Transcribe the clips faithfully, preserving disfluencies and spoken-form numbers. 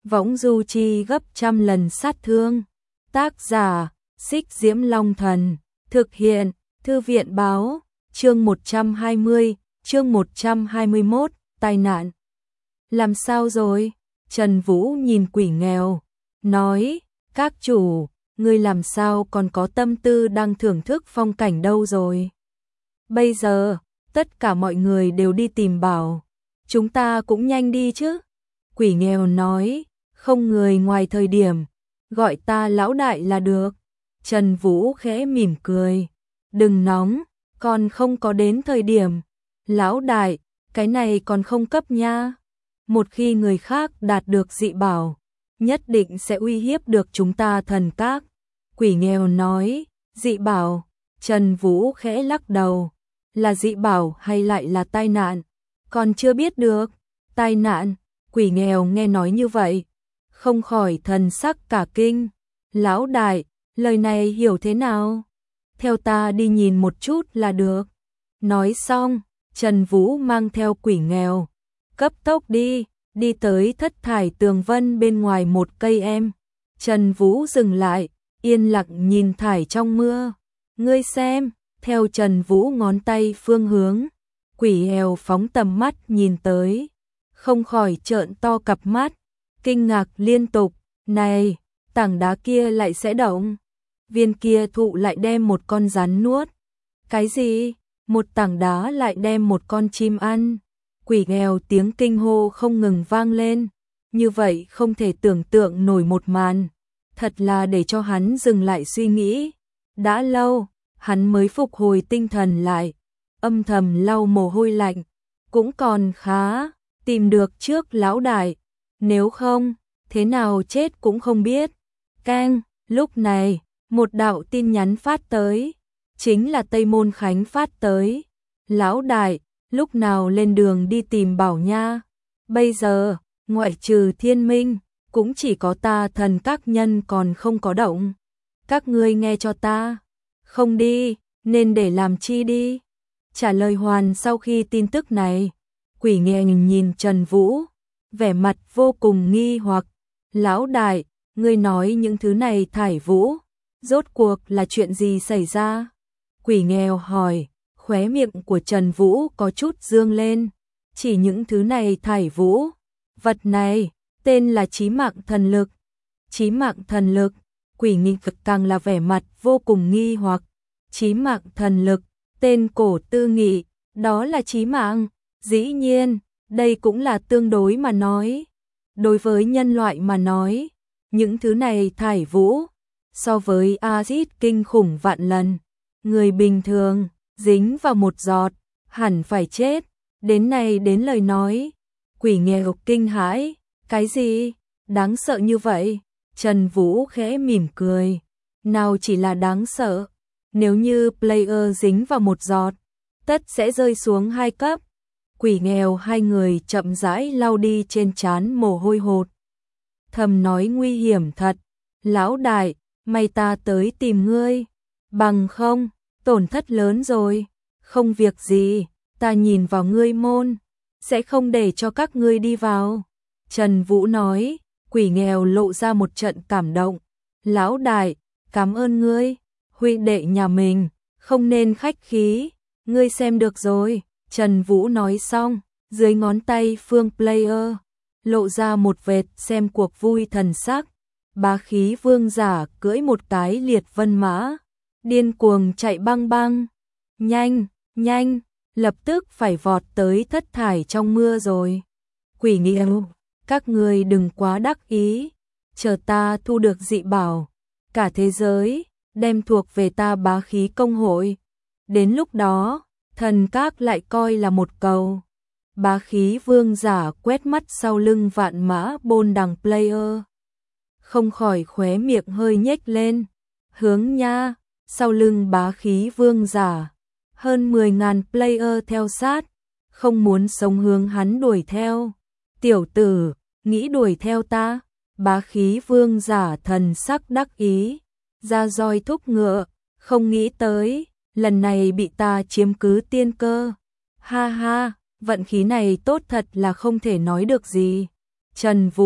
võng du chi gấp trăm lần sát thương. Tác giả, Xích Diễm Long Thần, thực hiện, Thư viện báo, chương một trăm hai mươi, chương một trăm hai mươi mốt, tai nạn. Làm sao rồi? Trần Vũ nhìn quỷ nghèo, nói, các chủ, ngươi làm sao còn có tâm tư đang thưởng thức phong cảnh đâu rồi? Bây giờ, tất cả mọi người đều đi tìm bảo, chúng ta cũng nhanh đi chứ. Quỷ nghèo nói, không người ngoài thời điểm, gọi ta lão đại là được. Trần Vũ khẽ mỉm cười, đừng nóng, còn không có đến thời điểm. Lão đại, cái này còn không cấp nha. Một khi người khác đạt được dị bảo, nhất định sẽ uy hiếp được chúng ta thần các. Quỷ nghèo nói, dị bảo. Trần Vũ khẽ lắc đầu, là dị bảo hay lại là tai nạn? Còn chưa biết được. Tai nạn? Quỷ nghèo nghe nói như vậy, không khỏi thần sắc cả kinh. Lão đại, lời này hiểu thế nào? Theo ta đi nhìn một chút là được. Nói xong, Trần Vũ mang theo quỷ nghèo, cấp tốc đi, đi tới thất thải tường vân bên ngoài một cây em. Trần Vũ dừng lại, yên lặng nhìn thải trong mưa. Ngươi xem, theo Trần Vũ ngón tay phương hướng, quỷ nghèo phóng tầm mắt nhìn tới, không khỏi trợn to cặp mắt, kinh ngạc liên tục. Này, tảng đá kia lại sẽ động, viên kia thụ lại đem một con rắn nuốt. Cái gì? Một tảng đá lại đem một con chim ăn. Quỷ nghèo tiếng kinh hô không ngừng vang lên, như vậy không thể tưởng tượng nổi một màn, thật là để cho hắn dừng lại suy nghĩ. Đã lâu, hắn mới phục hồi tinh thần lại, âm thầm lau mồ hôi lạnh, cũng còn khá, tìm được trước lão đại, nếu không, thế nào chết cũng không biết. Keng, lúc này, một đạo tin nhắn phát tới, chính là Tây Môn Khánh phát tới. Lão đại, lúc nào lên đường đi tìm bảo nha? Bây giờ, ngoại trừ Thiên Minh, cũng chỉ có ta thần các nhân còn không có động. Các ngươi nghe cho ta, không đi, nên để làm chi đi? Trả lời hoàn sau khi tin tức này, quỷ nghèo nhìn Trần Vũ, vẻ mặt vô cùng nghi hoặc. Lão đại, ngươi nói những thứ này thải vũ, rốt cuộc là chuyện gì xảy ra? Quỷ nghèo hỏi, khóe miệng của Trần Vũ có chút dương lên, chỉ những thứ này thải vũ, vật này, tên là chí mạng thần lực. Chí mạng thần lực, quỷ nghịch cực càng là vẻ mặt vô cùng nghi hoặc. Chí mạng thần lực, tên cổ tư nghị, đó là chí mạng, dĩ nhiên, đây cũng là tương đối mà nói. Đối với nhân loại mà nói, những thứ này thải vũ, so với axit kinh khủng vạn lần. Người bình thường, dính vào một giọt, hẳn phải chết. Đến này đến lời nói, quỷ nghèo kinh hãi, cái gì? Đáng sợ như vậy? Trần Vũ khẽ mỉm cười, nào chỉ là đáng sợ, nếu như player dính vào một giọt, tất sẽ rơi xuống hai cấp. Quỷ nghèo hai người chậm rãi lau đi trên trán mồ hôi hột, thầm nói nguy hiểm thật. Lão đại, may ta tới tìm ngươi, bằng không, tổn thất lớn rồi. Không việc gì, ta nhìn vào ngươi môn, sẽ không để cho các ngươi đi vào. Trần Vũ nói, quỷ nghèo lộ ra một trận cảm động. Lão đại, cảm ơn ngươi, huynh đệ nhà mình, không nên khách khí, ngươi xem được rồi. Trần Vũ nói xong, dưới ngón tay phương player, lộ ra một vệt xem cuộc vui thần sắc. Bá khí vương giả cưỡi một cái liệt vân mã, điên cuồng chạy băng băng. Nhanh, nhanh, lập tức phải vọt tới thất thải trong mưa rồi. Quỷ nghèo, các ngươi đừng quá đắc ý, chờ ta thu được dị bảo, cả thế giới đem thuộc về ta bá khí công hội. Đến lúc đó, thần các lại coi là một cầu. Bá khí vương giả quét mắt sau lưng vạn mã bôn đằng player, không khỏi khóe miệng hơi nhếch lên. Hướng nha, sau lưng bá khí vương giả, hơn mười ngàn player theo sát, không muốn sống hướng hắn đuổi theo. Tiểu tử, nghĩ đuổi theo ta? Bá khí vương giả thần sắc đắc ý, ra roi thúc ngựa, không nghĩ tới, lần này bị ta chiếm cứ tiên cơ. Ha ha, vận khí này tốt thật là không thể nói được gì. Trần Vũ,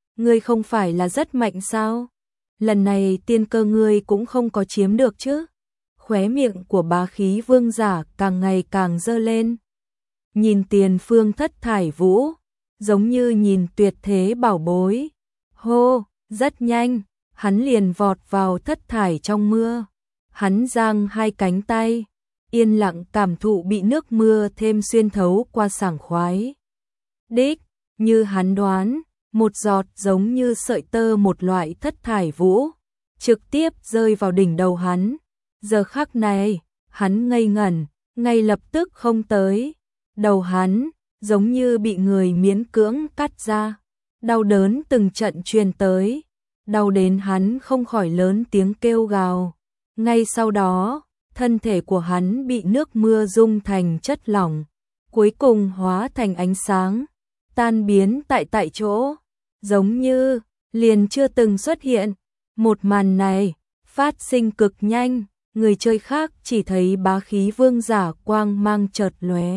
ngươi không phải là rất mạnh sao? Lần này tiên cơ ngươi cũng không có chiếm được chứ? Khóe miệng của bá khí vương giả càng ngày càng dơ lên. Nhìn tiền phương thất thải vũ, giống như nhìn tuyệt thế bảo bối. Hô, rất nhanh, hắn liền vọt vào thất thải trong mưa. Hắn giang hai cánh tay, yên lặng cảm thụ bị nước mưa thêm xuyên thấu qua sảng khoái. Đích, như hắn đoán, một giọt giống như sợi tơ một loại thất thải vũ, trực tiếp rơi vào đỉnh đầu hắn. Giờ khắc này, hắn ngây ngẩn, ngay lập tức không tới. Đầu hắn, giống như bị người miễn cưỡng cắt ra. Đau đớn từng trận truyền tới, đau đến hắn không khỏi lớn tiếng kêu gào. Ngay sau đó, thân thể của hắn bị nước mưa dung thành chất lỏng, cuối cùng hóa thành ánh sáng, tan biến tại tại chỗ, giống như liền chưa từng xuất hiện. Một màn này phát sinh cực nhanh, người chơi khác chỉ thấy bá khí vương giả quang mang chợt lóe,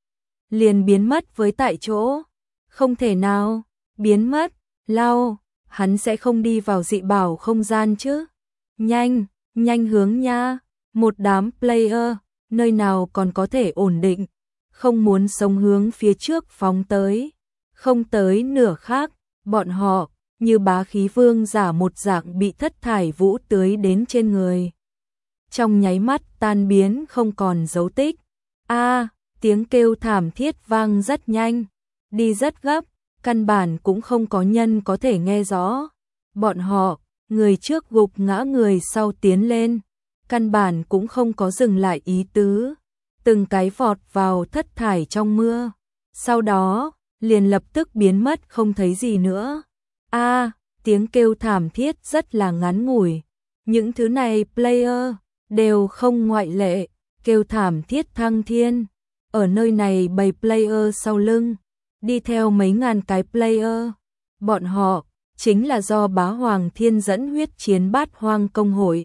liền biến mất với tại chỗ. Không thể nào, biến mất, lao, hắn sẽ không đi vào dị bảo không gian chứ? Nhanh, nhanh hướng nha, một đám player, nơi nào còn có thể ổn định, không muốn sống hướng phía trước phóng tới, không tới nửa khác, bọn họ, như bá khí vương giả một dạng bị thất thải vũ tưới đến trên người. Trong nháy mắt tan biến không còn dấu tích. A, tiếng kêu thảm thiết vang rất nhanh, đi rất gấp, căn bản cũng không có nhân có thể nghe rõ. Bọn họ, người trước gục ngã người sau tiến lên, căn bản cũng không có dừng lại ý tứ, từng cái vọt vào thất thải trong mưa, sau đó liền lập tức biến mất không thấy gì nữa. A, tiếng kêu thảm thiết rất là ngắn ngủi. Những thứ này player đều không ngoại lệ, kêu thảm thiết thăng thiên. Ở nơi này bầy player sau lưng, đi theo mấy ngàn cái player. Bọn họ chính là do Bá Hoàng Thiên dẫn huyết chiến Bát Hoang công hội.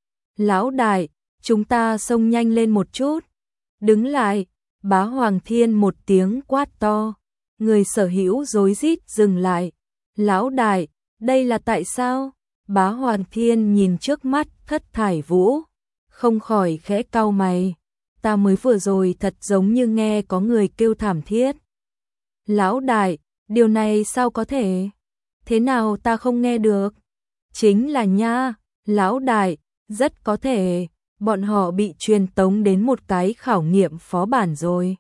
Lão đại, chúng ta xông nhanh lên một chút. Đứng lại, Bá Hoàng Thiên một tiếng quát to. Người sở hữu rối rít dừng lại. Lão đại, đây là tại sao? Bá Hoàng Thiên nhìn trước mắt thất thải vũ, không khỏi khẽ cau mày. Ta mới vừa rồi thật giống như nghe có người kêu thảm thiết. Lão đại, điều này sao có thể? Thế nào ta không nghe được? Chính là nha, lão đại, rất có thể, bọn họ bị truyền tống đến một cái khảo nghiệm phó bản rồi.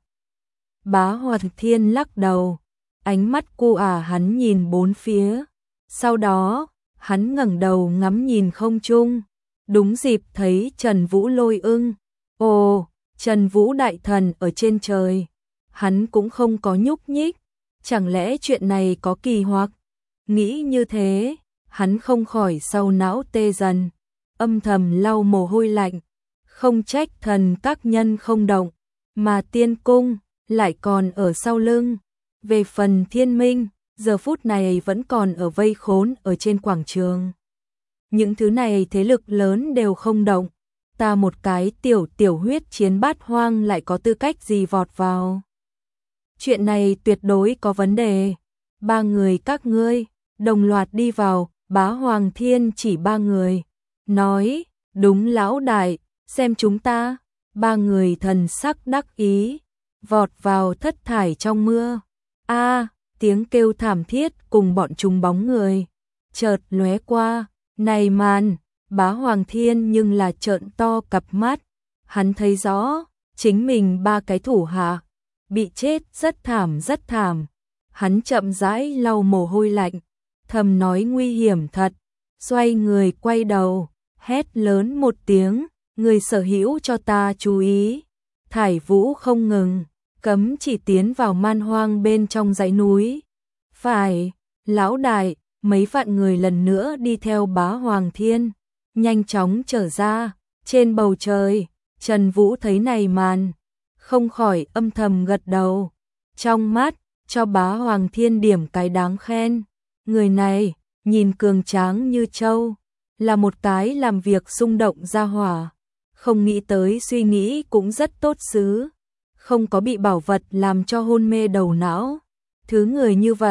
Bá Hoàng Thiên lắc đầu, ánh mắt cu ả hắn nhìn bốn phía. Sau đó, hắn ngẩng đầu ngắm nhìn không trung, đúng dịp thấy Trần Vũ Lôi Ưng. Ồ, Trần Vũ đại thần ở trên trời. Hắn cũng không có nhúc nhích, chẳng lẽ chuyện này có kỳ hoặc? Nghĩ như thế, hắn không khỏi sau não tê dần, âm thầm lau mồ hôi lạnh. Không trách thần các nhân không động, mà tiên cung lại còn ở sau lưng. Về phần thiên minh, giờ phút này vẫn còn ở vây khốn ở trên quảng trường. Những thứ này thế lực lớn đều không động, ta một cái tiểu tiểu huyết chiến Bát Hoang lại có tư cách gì vọt vào? Chuyện này tuyệt đối có vấn đề. Ba người các ngươi đồng loạt đi vào. Bá Hoàng Thiên chỉ ba người, nói, đúng lão đại, xem chúng ta. Ba người thần sắc đắc ý, vọt vào thất thải trong mưa. A, tiếng kêu thảm thiết cùng bọn chúng bóng người chợt lóe qua. Này màn, Bá Hoàng Thiên nhưng là trợn to cặp mắt, hắn thấy rõ, chính mình ba cái thủ hạ bị chết rất thảm rất thảm. Hắn chậm rãi lau mồ hôi lạnh, thầm nói nguy hiểm thật, xoay người quay đầu, hét lớn một tiếng, người sở hữu cho ta chú ý. Thải Vũ không ngừng, cấm chỉ tiến vào man hoang bên trong dãy núi. Phải, lão đại, mấy vạn người lần nữa đi theo Bá Hoàng Thiên, nhanh chóng trở ra. Trên bầu trời, Trần Vũ thấy này màn, không khỏi âm thầm gật đầu, trong mắt cho Bá Hoàng Thiên điểm cái đáng khen. Người này nhìn cường tráng như trâu, là một cái làm việc xung động ra hỏa, không nghĩ tới suy nghĩ cũng rất tốt xứ, không có bị bảo vật làm cho hôn mê đầu não. Thứ người như vậy,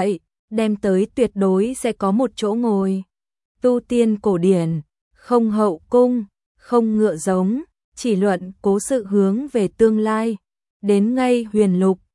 đem tới tuyệt đối sẽ có một chỗ ngồi. Tu tiên cổ điển, không hậu cung, không ngựa giống, chỉ luận cố sự hướng về tương lai. Đến ngay huyền lục,